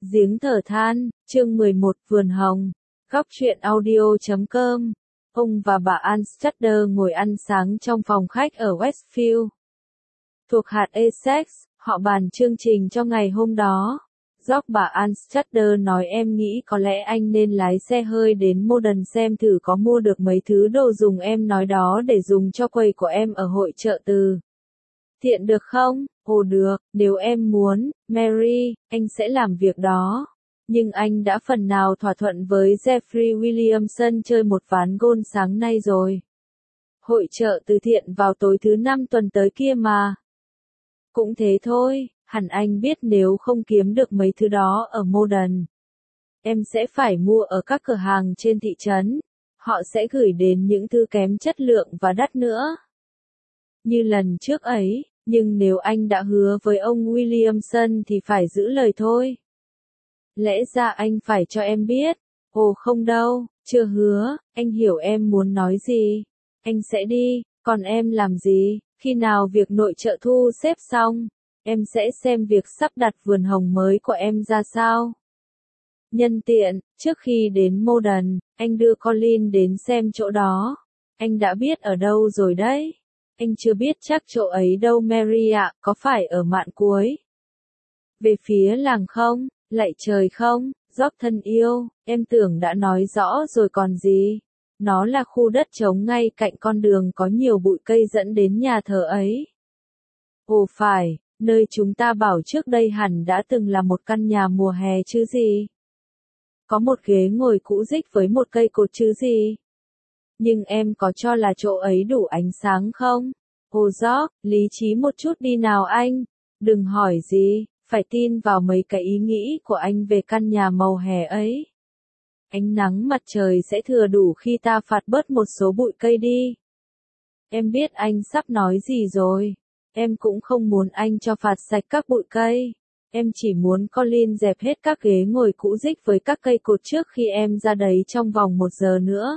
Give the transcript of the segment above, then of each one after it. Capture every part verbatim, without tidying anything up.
Giếng thở than, chương mười một Vườn Hồng, góc truyện audio chấm com. Ông và bà Ann Strader ngồi ăn sáng trong phòng khách ở Westfield, thuộc hạt Essex, họ bàn chương trình cho ngày hôm đó. George bà Ann Strader nói em nghĩ có lẽ anh nên lái xe hơi đến Modern xem thử có mua được mấy thứ đồ dùng em nói đó để dùng cho quầy của em ở hội chợ từ thiện được không? Ồ được, nếu em muốn, Mary, anh sẽ làm việc đó. Nhưng anh đã phần nào thỏa thuận với Jeffrey Williamson chơi một ván golf sáng nay rồi. Hội chợ từ thiện vào tối thứ năm tuần tới kia mà. Cũng thế thôi, hẳn anh biết nếu không kiếm được mấy thứ đó ở Modern, em sẽ phải mua ở các cửa hàng trên thị trấn. Họ sẽ gửi đến những thứ kém chất lượng và đắt nữa. Như lần trước ấy, nhưng nếu anh đã hứa với ông Williamson thì phải giữ lời thôi. Lẽ ra anh phải cho em biết. Ồ không đâu, chưa hứa, anh hiểu em muốn nói gì. Anh sẽ đi, còn em làm gì? Khi nào việc nội trợ thu xếp xong, em sẽ xem việc sắp đặt vườn hồng mới của em ra sao. Nhân tiện, trước khi đến Modern, anh đưa Colin đến xem chỗ đó. Anh đã biết ở đâu rồi đấy. Anh chưa biết chắc chỗ ấy đâu Mary ạ, có phải ở mạn cuối? Về phía làng không? Lạy trời không? George thân yêu, em tưởng đã nói rõ rồi còn gì. Nó là khu đất trống ngay cạnh con đường có nhiều bụi cây dẫn đến nhà thờ ấy. Ồ phải, nơi chúng ta bảo trước đây hẳn đã từng là một căn nhà mùa hè chứ gì. Có một ghế ngồi cũ rích với một cây cột chứ gì. Nhưng em có cho là chỗ ấy đủ ánh sáng không? Ồ George, lý trí một chút đi nào anh. Đừng hỏi gì, phải tin vào mấy cái ý nghĩ của anh về căn nhà màu hè ấy. Ánh nắng mặt trời sẽ thừa đủ khi ta phạt bớt một số bụi cây đi. Em biết anh sắp nói gì rồi. Em cũng không muốn anh cho phạt sạch các bụi cây. Em chỉ muốn Colin dẹp hết các ghế ngồi cũ rích với các cây cột trước khi em ra đấy trong vòng một giờ nữa.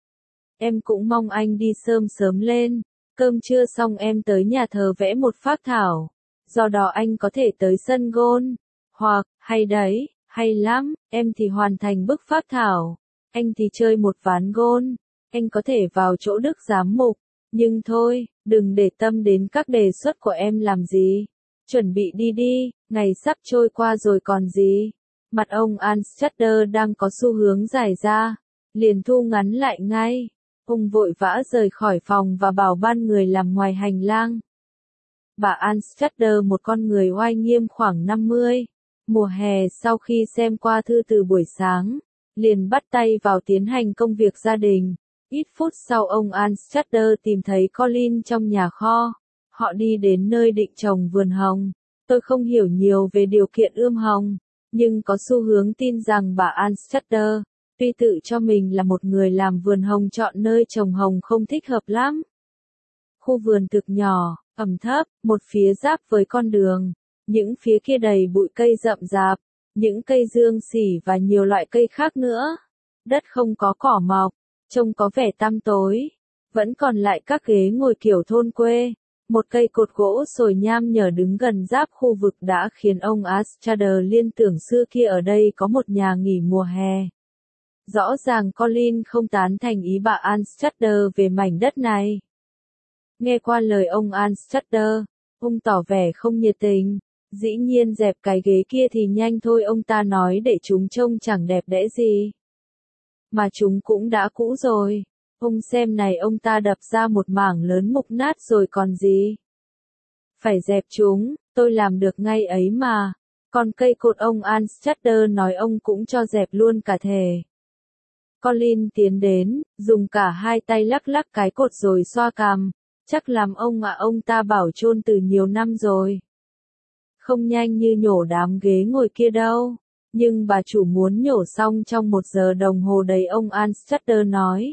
Em cũng mong anh đi sớm sớm lên, cơm trưa xong em tới nhà thờ vẽ một phác thảo, do đó anh có thể tới sân golf, hoặc, hay đấy, hay lắm, em thì hoàn thành bức phác thảo, anh thì chơi một ván golf, anh có thể vào chỗ đức giám mục, nhưng thôi, đừng để tâm đến các đề xuất của em làm gì, chuẩn bị đi đi, ngày sắp trôi qua rồi còn gì. Mặt ông Ann Strader đang có xu hướng dài ra, liền thu ngắn lại ngay. Ông vội vã rời khỏi phòng và bảo ban người làm ngoài hành lang. Bà Ann Strader một con người oai nghiêm khoảng năm mươi. Mùa hè sau khi xem qua thư từ buổi sáng, liền bắt tay vào tiến hành công việc gia đình. Ít phút sau ông Ann Strader tìm thấy Colin trong nhà kho. Họ đi đến nơi định trồng vườn hồng. Tôi không hiểu nhiều về điều kiện ươm hồng, nhưng có xu hướng tin rằng bà Ann Strader, tuy tự cho mình là một người làm vườn hồng chọn nơi trồng hồng không thích hợp lắm. Khu vườn thực nhỏ, ẩm thấp, một phía giáp với con đường, những phía kia đầy bụi cây rậm rạp, những cây dương xỉ và nhiều loại cây khác nữa. Đất không có cỏ mọc, trông có vẻ tăm tối. Vẫn còn lại các ghế ngồi kiểu thôn quê. Một cây cột gỗ sồi nham nhở đứng gần giáp khu vực đã khiến ông Strader liên tưởng xưa kia ở đây có một nhà nghỉ mùa hè. Rõ ràng Colin không tán thành ý bà Ann Strader về mảnh đất này. Nghe qua lời ông Ann Strader, ông tỏ vẻ không nhiệt tình. Dĩ nhiên dẹp cái ghế kia thì nhanh thôi ông ta nói để chúng trông chẳng đẹp đẽ gì. Mà chúng cũng đã cũ rồi. Ông xem này ông ta đập ra một mảng lớn mục nát rồi còn gì. Phải dẹp chúng, tôi làm được ngay ấy mà. Còn cây cột ông Ann Strader nói ông cũng cho dẹp luôn cả thể. Colin tiến đến, dùng cả hai tay lắc lắc cái cột rồi xoa cằm. Chắc làm ông ạ ông ta bảo chôn từ nhiều năm rồi. Không nhanh như nhổ đám ghế ngồi kia đâu. Nhưng bà chủ muốn nhổ xong trong một giờ đồng hồ đấy ông Ann Strader nói.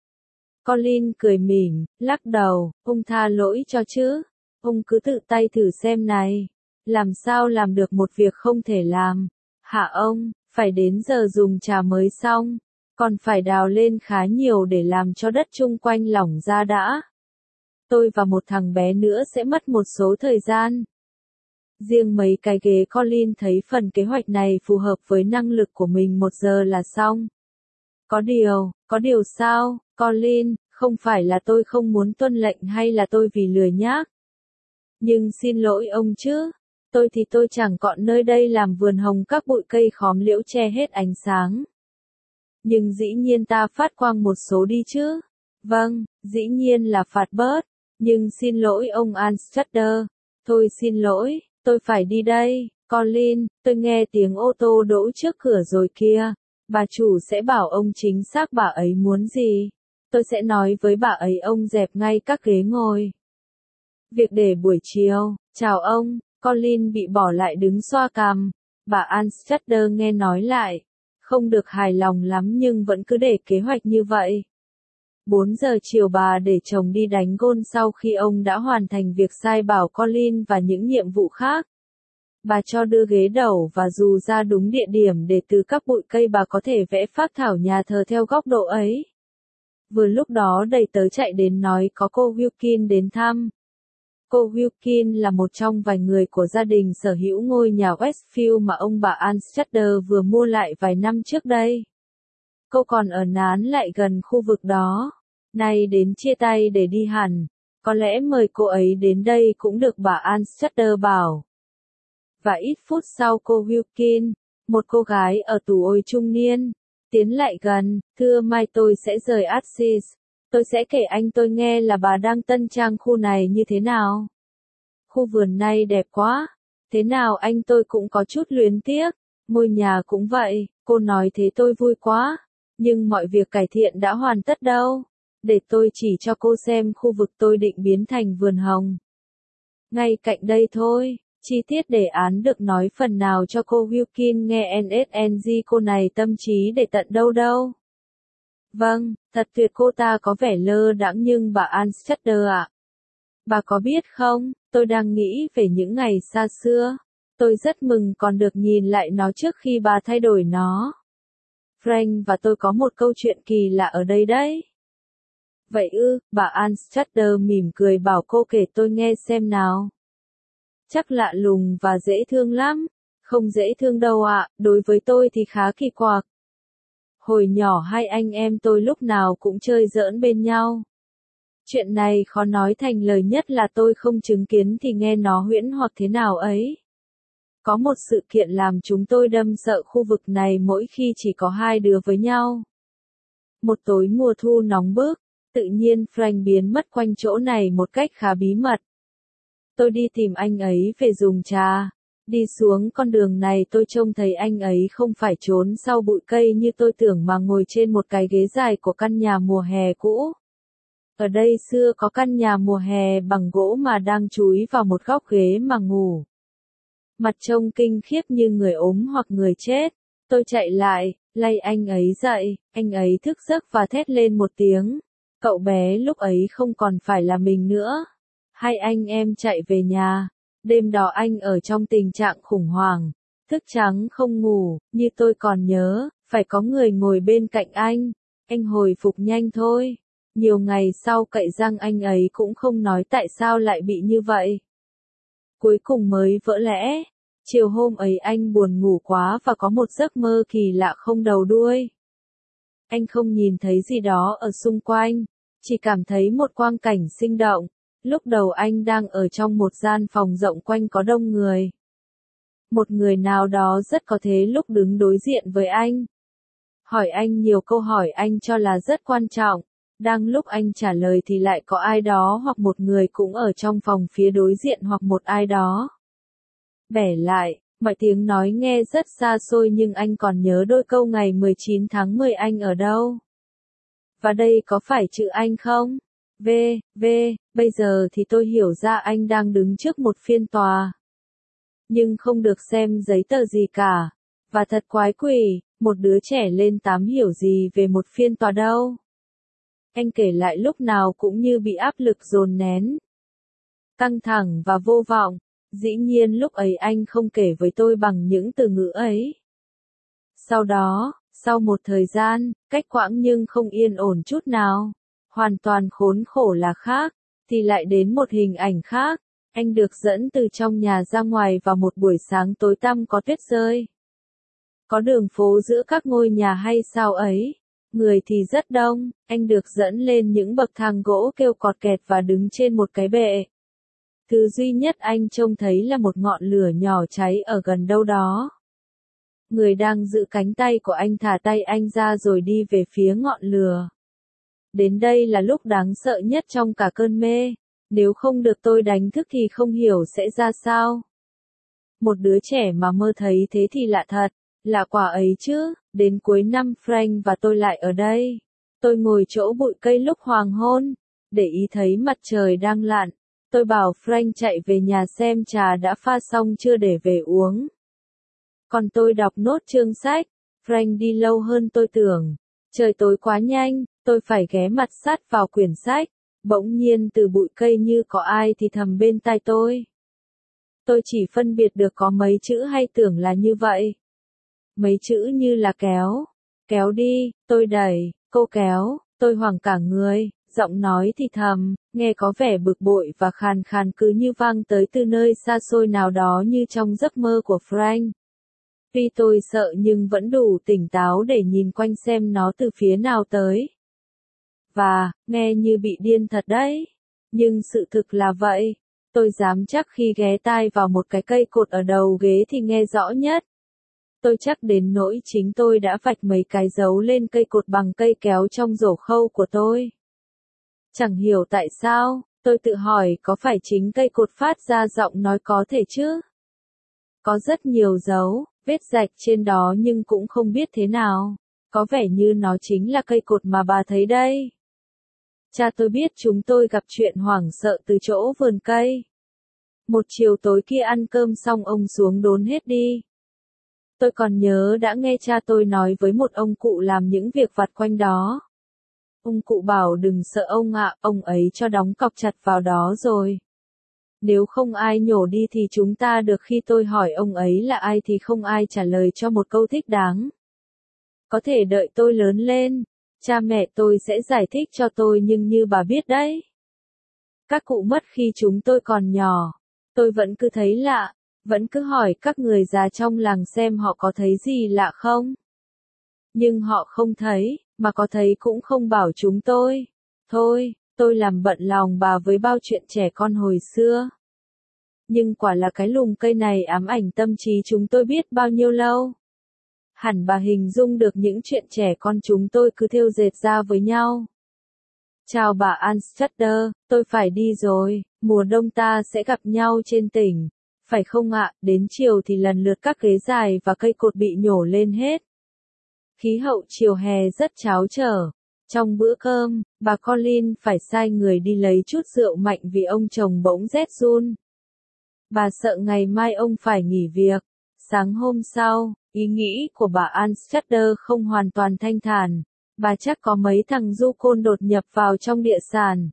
Colin cười mỉm, lắc đầu, ông tha lỗi cho chứ. Ông cứ tự tay thử xem này. Làm sao làm được một việc không thể làm. Hả ông, phải đến giờ dùng trà mới xong. Còn phải đào lên khá nhiều để làm cho đất chung quanh lỏng ra đã. Tôi và một thằng bé nữa sẽ mất một số thời gian. Riêng mấy cái ghế Colin thấy phần kế hoạch này phù hợp với năng lực của mình một giờ là xong. Có điều, có điều sao, Colin, không phải là tôi không muốn tuân lệnh hay là tôi vì lười nhác. Nhưng xin lỗi ông chứ, tôi thì tôi chẳng còn nơi đây làm vườn hồng các bụi cây khóm liễu che hết ánh sáng. Nhưng dĩ nhiên ta phát quang một số đi chứ. Vâng, dĩ nhiên là phạt bớt. Nhưng xin lỗi ông Anstruthers. Thôi xin lỗi, tôi phải đi đây. Colin, tôi nghe tiếng ô tô đỗ trước cửa rồi kia. Bà chủ sẽ bảo ông chính xác bà ấy muốn gì. Tôi sẽ nói với bà ấy ông dẹp ngay các ghế ngồi. Việc để buổi chiều. Chào ông. Colin bị bỏ lại đứng xoa cằm. Bà Anstruthers nghe nói lại. Không được hài lòng lắm nhưng vẫn cứ để kế hoạch như vậy. bốn giờ chiều bà để chồng đi đánh gôn sau khi ông đã hoàn thành việc sai bảo Colin và những nhiệm vụ khác. Bà cho đưa ghế đầu và dù ra đúng địa điểm để từ các bụi cây bà có thể vẽ phác thảo nhà thờ theo góc độ ấy. Vừa lúc đó đầy tớ chạy đến nói có cô Wilkin đến thăm. Cô Wilkin là một trong vài người của gia đình sở hữu ngôi nhà Westfield mà ông bà Anstruthers vừa mua lại vài năm trước đây. Cô còn ở nán lại gần khu vực đó. Nay đến chia tay để đi hẳn. Có lẽ mời cô ấy đến đây cũng được bà Anstruthers bảo. Và ít phút sau cô Wilkin, một cô gái ở tù ôi trung niên, tiến lại gần, thưa mai tôi sẽ rời Axis. Tôi sẽ kể anh tôi nghe là bà đang tân trang khu này như thế nào. Khu vườn này đẹp quá. Thế nào anh tôi cũng có chút luyến tiếc. Ngôi nhà cũng vậy, cô nói thế tôi vui quá. Nhưng mọi việc cải thiện đã hoàn tất đâu. Để tôi chỉ cho cô xem khu vực tôi định biến thành vườn hồng. Ngay cạnh đây thôi. Chi tiết đề án được nói phần nào cho cô Wilkin nghe en ét en giê cô này tâm trí để tận đâu đâu. Vâng, thật tuyệt cô ta có vẻ lơ đãng nhưng bà Anstruthers ạ. Bà có biết không, tôi đang nghĩ về những ngày xa xưa. Tôi rất mừng còn được nhìn lại nó trước khi bà thay đổi nó. Frank và tôi có một câu chuyện kỳ lạ ở đây đấy. Vậy ư, bà Anstruthers mỉm cười bảo cô kể tôi nghe xem nào. Chắc lạ lùng và dễ thương lắm. Không dễ thương đâu ạ, đối với tôi thì khá kỳ quặc. Hồi nhỏ hai anh em tôi lúc nào cũng chơi giỡn bên nhau. Chuyện này khó nói thành lời nhất là tôi không chứng kiến thì nghe nó huyễn hoặc thế nào ấy. Có một sự kiện làm chúng tôi đâm sợ khu vực này mỗi khi chỉ có hai đứa với nhau. Một tối mùa thu nóng bức, tự nhiên Frank biến mất quanh chỗ này một cách khá bí mật. Tôi đi tìm anh ấy về dùng trà. Đi xuống con đường này tôi trông thấy anh ấy không phải trốn sau bụi cây như tôi tưởng mà ngồi trên một cái ghế dài của căn nhà mùa hè cũ. Ở đây xưa có căn nhà mùa hè bằng gỗ mà đang chúi vào một góc ghế mà ngủ. Mặt trông kinh khiếp như người ốm hoặc người chết. Tôi chạy lại, lay anh ấy dậy, anh ấy thức giấc và thét lên một tiếng. Cậu bé lúc ấy không còn phải là mình nữa. Hai anh em chạy về nhà. Đêm đó anh ở trong tình trạng khủng hoảng, thức trắng không ngủ, như tôi còn nhớ, phải có người ngồi bên cạnh anh. Anh hồi phục nhanh thôi. Nhiều ngày sau cậy răng anh ấy cũng không nói tại sao lại bị như vậy. Cuối cùng mới vỡ lẽ. Chiều hôm ấy anh buồn ngủ quá và có một giấc mơ kỳ lạ không đầu đuôi. Anh không nhìn thấy gì đó ở xung quanh, chỉ cảm thấy một quang cảnh sinh động. Lúc đầu anh đang ở trong một gian phòng rộng quanh có đông người. Một người nào đó rất có thể lúc đứng đối diện với anh. Hỏi anh nhiều câu hỏi anh cho là rất quan trọng. Đang lúc anh trả lời thì lại có ai đó hoặc một người cũng ở trong phòng phía đối diện hoặc một ai đó. Bẻ lại, mọi tiếng nói nghe rất xa xôi nhưng anh còn nhớ đôi câu ngày mười chín tháng mười anh ở đâu. Và đây có phải chữ anh không? V, V, bây giờ thì tôi hiểu ra anh đang đứng trước một phiên tòa. Nhưng không được xem giấy tờ gì cả. Và thật quái quỷ, một đứa trẻ lên tám hiểu gì về một phiên tòa đâu. Anh kể lại lúc nào cũng như bị áp lực dồn nén. Căng thẳng và vô vọng. Dĩ nhiên lúc ấy anh không kể với tôi bằng những từ ngữ ấy. Sau đó, sau một thời gian, cách quãng nhưng không yên ổn chút nào. Hoàn toàn khốn khổ là khác, thì lại đến một hình ảnh khác. Anh được dẫn từ trong nhà ra ngoài vào một buổi sáng tối tăm có tuyết rơi. Có đường phố giữa các ngôi nhà hay sao ấy. Người thì rất đông, anh được dẫn lên những bậc thang gỗ kêu cọt kẹt và đứng trên một cái bệ. Thứ duy nhất anh trông thấy là một ngọn lửa nhỏ cháy ở gần đâu đó. Người đang giữ cánh tay của anh thả tay anh ra rồi đi về phía ngọn lửa. Đến đây là lúc đáng sợ nhất trong cả cơn mê. Nếu không được tôi đánh thức thì không hiểu sẽ ra sao. Một đứa trẻ mà mơ thấy thế thì lạ thật. Lạ quả ấy chứ, đến cuối năm Frank và tôi lại ở đây. Tôi ngồi chỗ bụi cây lúc hoàng hôn, để ý thấy mặt trời đang lặn. Tôi bảo Frank chạy về nhà xem trà đã pha xong chưa để về uống. Còn tôi đọc nốt chương sách, Frank đi lâu hơn tôi tưởng. Trời tối quá nhanh, tôi phải ghé mặt sát vào quyển sách. Bỗng nhiên từ bụi cây như có ai thì thầm bên tai tôi. Tôi chỉ phân biệt được có mấy chữ hay tưởng là như vậy. Mấy chữ như là kéo. Kéo đi, tôi đẩy, cô kéo, tôi hoảng cả người, giọng nói thì thầm, nghe có vẻ bực bội và khàn khàn cứ như vang tới từ nơi xa xôi nào đó như trong giấc mơ của Frank. Tuy tôi sợ nhưng vẫn đủ tỉnh táo để nhìn quanh xem nó từ phía nào tới. Và, nghe như bị điên thật đấy. Nhưng sự thực là vậy. Tôi dám chắc khi ghé tai vào một cái cây cột ở đầu ghế thì nghe rõ nhất. Tôi chắc đến nỗi chính tôi đã vạch mấy cái dấu lên cây cột bằng cây kéo trong rổ khâu của tôi. Chẳng hiểu tại sao, tôi tự hỏi có phải chính cây cột phát ra giọng nói có thể chứ? Có rất nhiều dấu, vết rạch trên đó nhưng cũng không biết thế nào. Có vẻ như nó chính là cây cột mà bà thấy đây. Cha tôi biết chúng tôi gặp chuyện hoảng sợ từ chỗ vườn cây. Một chiều tối kia ăn cơm xong ông xuống đốn hết đi. Tôi còn nhớ đã nghe cha tôi nói với một ông cụ làm những việc vặt quanh đó. Ông cụ bảo đừng sợ ông ạ, ông ấy cho đóng cọc chặt vào đó rồi. Nếu không ai nhổ đi thì chúng ta được. Khi tôi hỏi ông ấy là ai thì không ai trả lời cho một câu thích đáng. Có thể đợi tôi lớn lên, cha mẹ tôi sẽ giải thích cho tôi nhưng như bà biết đấy. Các cụ mất khi chúng tôi còn nhỏ. Tôi vẫn cứ thấy lạ, vẫn cứ hỏi các người già trong làng xem họ có thấy gì lạ không. Nhưng họ không thấy, mà có thấy cũng không bảo chúng tôi. Thôi, tôi làm bận lòng bà với bao chuyện trẻ con hồi xưa. Nhưng quả là cái lùm cây này ám ảnh tâm trí chúng tôi biết bao nhiêu lâu. Hẳn bà hình dung được những chuyện trẻ con chúng tôi cứ thêu dệt ra với nhau. Chào bà Anstrutter, tôi phải đi rồi, mùa đông ta sẽ gặp nhau trên tỉnh. Phải không ạ, đến chiều thì lần lượt các ghế dài và cây cột bị nhổ lên hết. Khí hậu chiều hè rất cháo trở. Trong bữa cơm, bà Colin phải sai người đi lấy chút rượu mạnh vì ông chồng bỗng rét run. Bà sợ ngày mai ông phải nghỉ việc. Sáng hôm sau, ý nghĩ của bà Anstrutter không hoàn toàn thanh thản. Bà chắc có mấy thằng du côn đột nhập vào trong địa sản.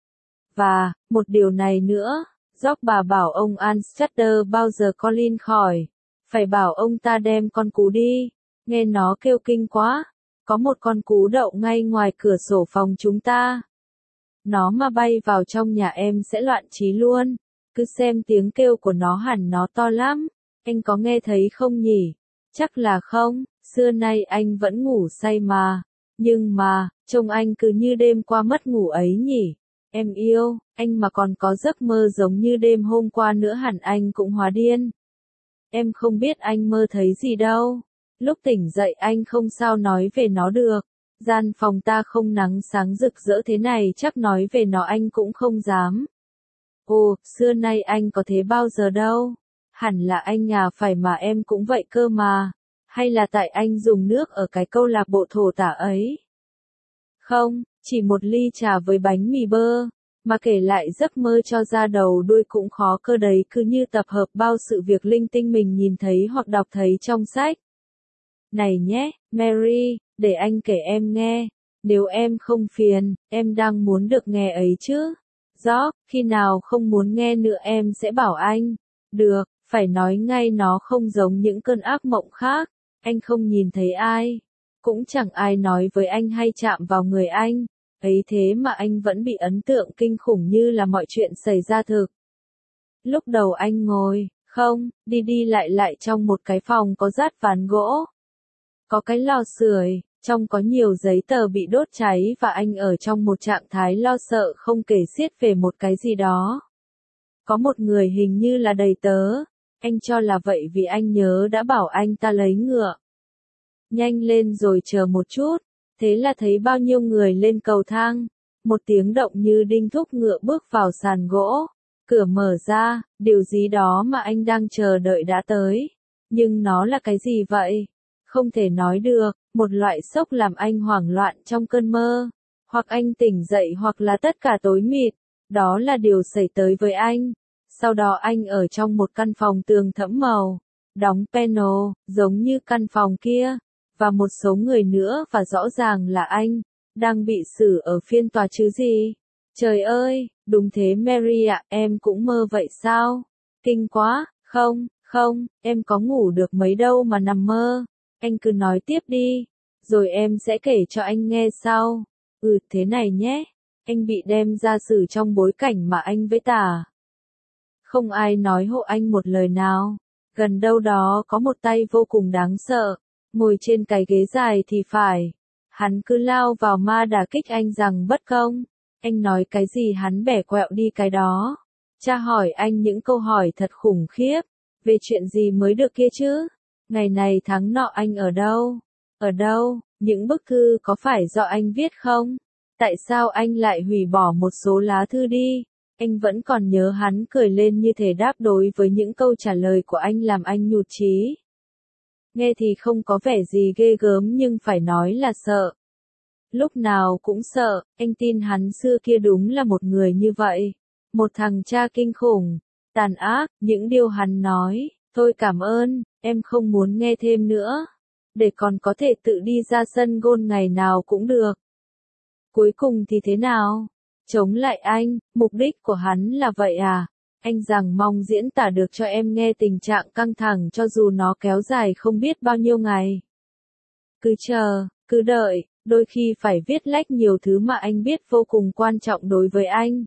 Và, một điều này nữa, Dốc bà bảo ông Anstrutter bao giờ Colin khỏi. Phải bảo ông ta đem con cú đi. Nghe nó kêu kinh quá. Có một con cú đậu ngay ngoài cửa sổ phòng chúng ta. Nó mà bay vào trong nhà em sẽ loạn trí luôn. Cứ xem tiếng kêu của nó hẳn nó to lắm. Anh có nghe thấy không nhỉ? Chắc là không, xưa nay anh vẫn ngủ say mà. Nhưng mà, trông anh cứ như đêm qua mất ngủ ấy nhỉ? Em yêu, anh mà còn có giấc mơ giống như đêm hôm qua nữa hẳn anh cũng hóa điên. Em không biết anh mơ thấy gì đâu. Lúc tỉnh dậy anh không sao nói về nó được. Gian phòng ta không nắng sáng rực rỡ thế này chắc nói về nó anh cũng không dám. Ồ, xưa nay anh có thế bao giờ đâu. Hẳn là anh à phải mà em cũng vậy cơ mà. Hay là tại anh dùng nước ở cái câu lạc bộ thổ tả ấy. Không, chỉ một ly trà với bánh mì bơ. Mà kể lại giấc mơ cho ra đầu đuôi cũng khó cơ đấy cứ như tập hợp bao sự việc linh tinh mình nhìn thấy hoặc đọc thấy trong sách. Này nhé, Mary, để anh kể em nghe. Nếu em không phiền, em đang muốn được nghe ấy chứ. Rõ, khi nào không muốn nghe nữa em sẽ bảo anh. Được, phải nói ngay nó không giống những cơn ác mộng khác. Anh không nhìn thấy ai. Cũng chẳng ai nói với anh hay chạm vào người anh. Ấy thế mà anh vẫn bị ấn tượng kinh khủng như là mọi chuyện xảy ra thực. Lúc đầu anh ngồi, không, đi đi lại lại trong một cái phòng có rát ván gỗ. Có cái lò sưởi, trong có nhiều giấy tờ bị đốt cháy và anh ở trong một trạng thái lo sợ không kể xiết về một cái gì đó. Có một người hình như là đầy tớ, anh cho là vậy vì anh nhớ đã bảo anh ta lấy ngựa. Nhanh lên rồi chờ một chút, thế là thấy bao nhiêu người lên cầu thang, một tiếng động như đinh thúc ngựa bước vào sàn gỗ, cửa mở ra, điều gì đó mà anh đang chờ đợi đã tới. Nhưng nó là cái gì vậy? Không thể nói được, một loại sốc làm anh hoảng loạn trong cơn mơ, hoặc anh tỉnh dậy hoặc là tất cả tối mịt, đó là điều xảy tới với anh. Sau đó anh ở trong một căn phòng tường thẫm màu, đóng piano, giống như căn phòng kia, và một số người nữa và rõ ràng là anh, đang bị xử ở phiên tòa chứ gì. Trời ơi, đúng thế Mary ạ, em cũng mơ vậy sao? Kinh quá, không, không, em có ngủ được mấy đâu mà nằm mơ. Anh cứ nói tiếp đi, rồi em sẽ kể cho anh nghe sau. Ừ thế này nhé, anh bị đem ra xử trong bối cảnh mà anh với tả. Không ai nói hộ anh một lời nào. Gần đâu đó có một tay vô cùng đáng sợ, ngồi trên cái ghế dài thì phải. Hắn cứ lao vào ma đả kích anh rằng bất công. Anh nói cái gì hắn bẻ quẹo đi cái đó. Cha hỏi anh những câu hỏi thật khủng khiếp. Về chuyện gì mới được kia chứ? Ngày này tháng nọ anh ở đâu? Ở đâu? Những bức thư có phải do anh viết không? Tại sao anh lại hủy bỏ một số lá thư đi? Anh vẫn còn nhớ hắn cười lên như thể đáp đối với những câu trả lời của anh làm anh nhụt chí. Nghe thì không có vẻ gì ghê gớm nhưng phải nói là sợ. Lúc nào cũng sợ, anh tin hắn xưa kia đúng là một người như vậy. Một thằng cha kinh khủng, tàn ác, những điều hắn nói, thôi cảm ơn, em không muốn nghe thêm nữa. Để còn có thể tự đi ra sân gôn ngày nào cũng được. Cuối cùng thì thế nào? Chống lại anh, mục đích của hắn là vậy à? Anh rằng mong diễn tả được cho em nghe tình trạng căng thẳng cho dù nó kéo dài không biết bao nhiêu ngày. Cứ chờ, cứ đợi, đôi khi phải viết lách nhiều thứ mà anh biết vô cùng quan trọng đối với anh.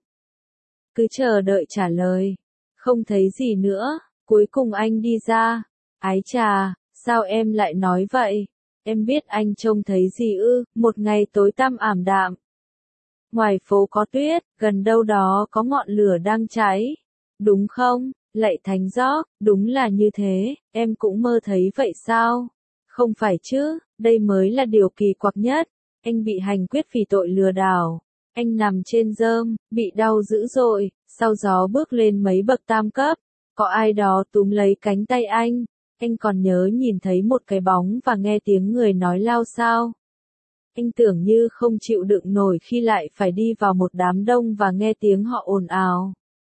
Cứ chờ đợi trả lời. Không thấy gì nữa, cuối cùng anh đi ra. Ái chà, sao em lại nói vậy? Em biết anh trông thấy gì ư? Một ngày tối tăm ảm đạm. Ngoài phố có tuyết, gần đâu đó có ngọn lửa đang cháy. Đúng không? Lạy Thánh Gióc, đúng là như thế, em cũng mơ thấy vậy sao? Không phải chứ, đây mới là điều kỳ quặc nhất. Anh bị hành quyết vì tội lừa đảo. Anh nằm trên rơm, bị đau dữ dội, sau gió bước lên mấy bậc tam cấp. Có ai đó túm lấy cánh tay anh. Anh còn nhớ nhìn thấy một cái bóng và nghe tiếng người nói lao sao. Anh tưởng như không chịu đựng nổi khi lại phải đi vào một đám đông và nghe tiếng họ ồn ào.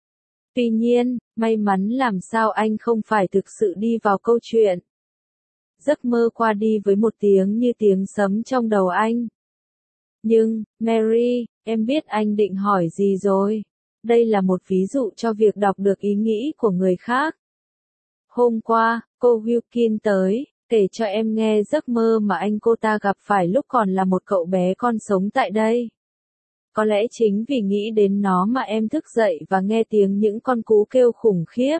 Tuy nhiên, may mắn làm sao anh không phải thực sự đi vào câu chuyện. Giấc mơ qua đi với một tiếng như tiếng sấm trong đầu anh. Nhưng, Mary, em biết anh định hỏi gì rồi. Đây là một ví dụ cho việc đọc được ý nghĩ của người khác. Hôm qua, cô Wilkin tới, kể cho em nghe giấc mơ mà anh cô ta gặp phải lúc còn là một cậu bé con sống tại đây. Có lẽ chính vì nghĩ đến nó mà em thức dậy và nghe tiếng những con cú kêu khủng khiếp.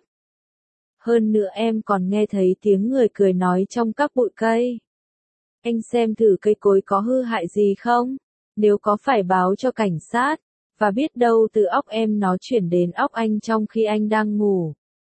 Hơn nữa em còn nghe thấy tiếng người cười nói trong các bụi cây. Anh xem thử cây cối có hư hại gì không? Nếu có phải báo cho cảnh sát, và biết đâu từ óc em nó chuyển đến óc anh trong khi anh đang ngủ.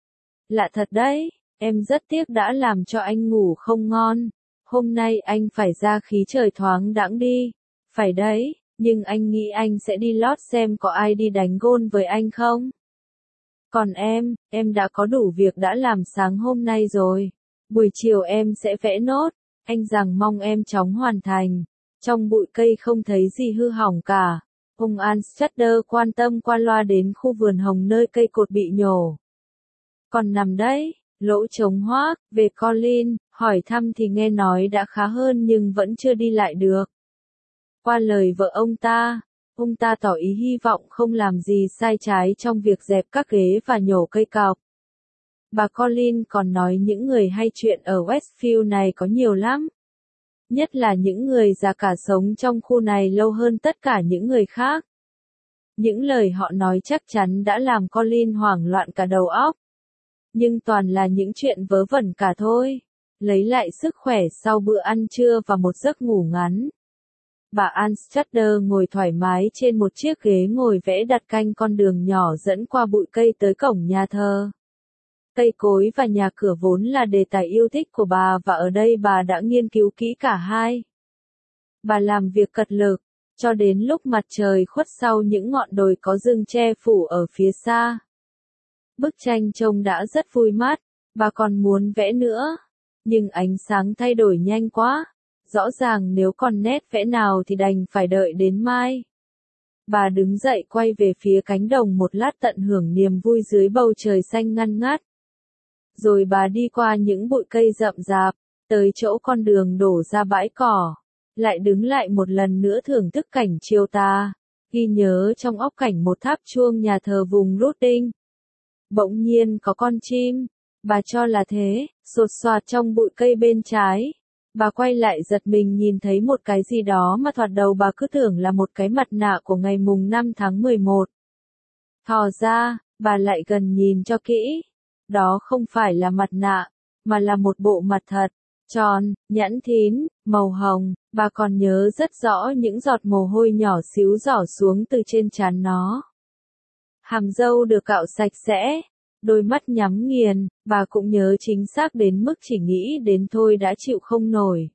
Lạ thật đấy, em rất tiếc đã làm cho anh ngủ không ngon. Hôm nay anh phải ra khí trời thoáng đãng đi. Phải đấy, nhưng anh nghĩ anh sẽ đi lót xem có ai đi đánh gôn với anh không? Còn em, em đã có đủ việc đã làm sáng hôm nay rồi. Buổi chiều em sẽ vẽ nốt. Anh rằng mong em chóng hoàn thành. Trong bụi cây không thấy gì hư hỏng cả. Ông Anstruder quan tâm qua loa đến khu vườn hồng nơi cây cột bị nhổ. Còn nằm đấy, lỗ trống hoác, về Colin, hỏi thăm thì nghe nói đã khá hơn nhưng vẫn chưa đi lại được. Qua lời vợ ông ta, ông ta tỏ ý hy vọng không làm gì sai trái trong việc dẹp các ghế và nhổ cây cọc. Bà Colin còn nói những người hay chuyện ở Westfield này có nhiều lắm. Nhất là những người già cả sống trong khu này lâu hơn tất cả những người khác. Những lời họ nói chắc chắn đã làm Colin hoảng loạn cả đầu óc. Nhưng toàn là những chuyện vớ vẩn cả thôi. Lấy lại sức khỏe sau bữa ăn trưa và một giấc ngủ ngắn. Bà Anstruthers ngồi thoải mái trên một chiếc ghế ngồi vẽ đặt canh con đường nhỏ dẫn qua bụi cây tới cổng nhà thờ. Cây cối và nhà cửa vốn là đề tài yêu thích của bà và ở đây bà đã nghiên cứu kỹ cả hai. Bà làm việc cật lực, cho đến lúc mặt trời khuất sau những ngọn đồi có rừng che phủ ở phía xa. Bức tranh trông đã rất vui mắt, bà còn muốn vẽ nữa, nhưng ánh sáng thay đổi nhanh quá. Rõ ràng nếu còn nét vẽ nào thì đành phải đợi đến mai. Bà đứng dậy quay về phía cánh đồng một lát tận hưởng niềm vui dưới bầu trời xanh ngăn ngắt. Rồi bà đi qua những bụi cây rậm rạp, tới chỗ con đường đổ ra bãi cỏ, lại đứng lại một lần nữa thưởng thức cảnh chiều tà, ghi nhớ trong óc cảnh một tháp chuông nhà thờ vùng Rutting. Bỗng nhiên có con chim, bà cho là thế, sột soạt trong bụi cây bên trái. Bà quay lại giật mình nhìn thấy một cái gì đó mà thoạt đầu bà cứ tưởng là một cái mặt nạ của ngày mùng năm tháng mười một. Thò ra, bà lại gần nhìn cho kỹ. Đó không phải là mặt nạ, mà là một bộ mặt thật, tròn, nhẵn thín, màu hồng. Bà còn nhớ rất rõ những giọt mồ hôi nhỏ xíu rỏ xuống từ trên trán nó. Hàm râu được cạo sạch sẽ. Đôi mắt nhắm nghiền, bà cũng nhớ chính xác đến mức chỉ nghĩ đến thôi đã chịu không nổi.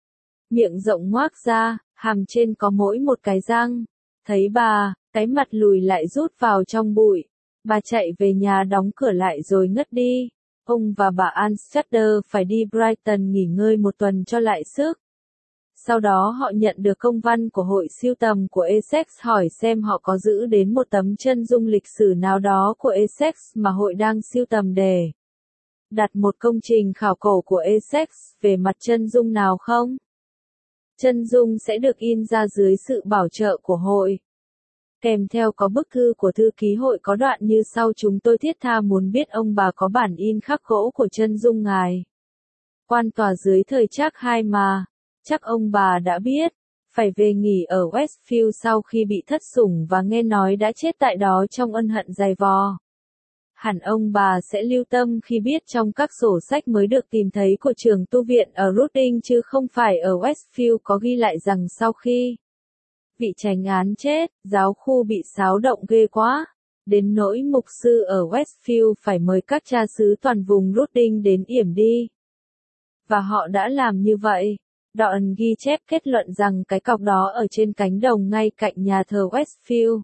Miệng rộng ngoác ra, hàm trên có mỗi một cái răng. Thấy bà, cái mặt lùi lại rút vào trong bụi. Bà chạy về nhà đóng cửa lại rồi ngất đi. Ông và bà Anstruthers phải đi Brighton nghỉ ngơi một tuần cho lại sức. Sau đó họ nhận được công văn của hội sưu tầm của Essex hỏi xem họ có giữ đến một tấm chân dung lịch sử nào đó của Essex mà hội đang sưu tầm để đặt một công trình khảo cổ của Essex về mặt chân dung nào không. Chân dung sẽ được in ra dưới sự bảo trợ của hội. Kèm theo có bức thư của thư ký hội có đoạn như sau: chúng tôi thiết tha muốn biết ông bà có bản in khắc gỗ của chân dung ngài. Quan tòa dưới thời Trác hai mà. Chắc ông bà đã biết, phải về nghỉ ở Westfield sau khi bị thất sủng và nghe nói đã chết tại đó trong ân hận dày vò. Hẳn ông bà sẽ lưu tâm khi biết trong các sổ sách mới được tìm thấy của trường tu viện ở Rutting chứ không phải ở Westfield có ghi lại rằng sau khi vị chánh án chết, giáo khu bị xáo động ghê quá, đến nỗi mục sư ở Westfield phải mời các cha xứ toàn vùng Rutting đến yểm đi. Và họ đã làm như vậy. Đoạn ghi chép kết luận rằng cái cọc đó ở trên cánh đồng ngay cạnh nhà thờ Westfield.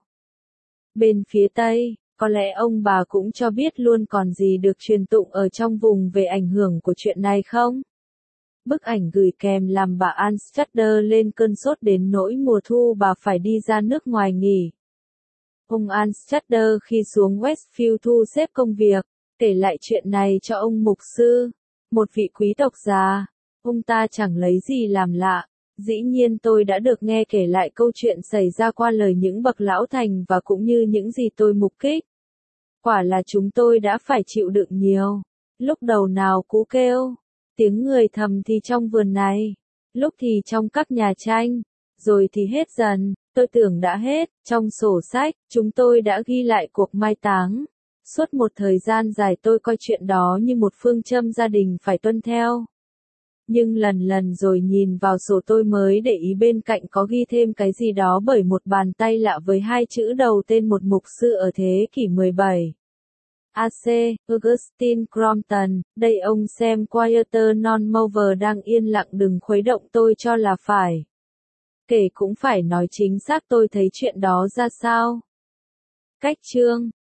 Bên phía Tây, có lẽ ông bà cũng cho biết luôn còn gì được truyền tụng ở trong vùng về ảnh hưởng của chuyện này không? Bức ảnh gửi kèm làm bà Anstruthers lên cơn sốt đến nỗi mùa thu bà phải đi ra nước ngoài nghỉ. Ông Anstruthers khi xuống Westfield thu xếp công việc, kể lại chuyện này cho ông mục sư, một vị quý tộc già. Ông ta chẳng lấy gì làm lạ, dĩ nhiên tôi đã được nghe kể lại câu chuyện xảy ra qua lời những bậc lão thành và cũng như những gì tôi mục kích. Quả là chúng tôi đã phải chịu đựng nhiều. Lúc đầu nào cú kêu, tiếng người thầm thì trong vườn này, lúc thì trong các nhà tranh, rồi thì hết dần, tôi tưởng đã hết. Trong sổ sách, chúng tôi đã ghi lại cuộc mai táng. Suốt một thời gian dài tôi coi chuyện đó như một phương châm gia đình phải tuân theo. Nhưng lần lần rồi nhìn vào sổ tôi mới để ý bên cạnh có ghi thêm cái gì đó bởi một bàn tay lạ với hai chữ đầu tên một mục sư ở thế kỷ mười bảy. a xê, Augustine Crompton, đây ông xem Quieter Non-Mover đang yên lặng đừng khuấy động tôi cho là phải. Kể cũng phải nói chính xác tôi thấy chuyện đó ra sao. Cách chương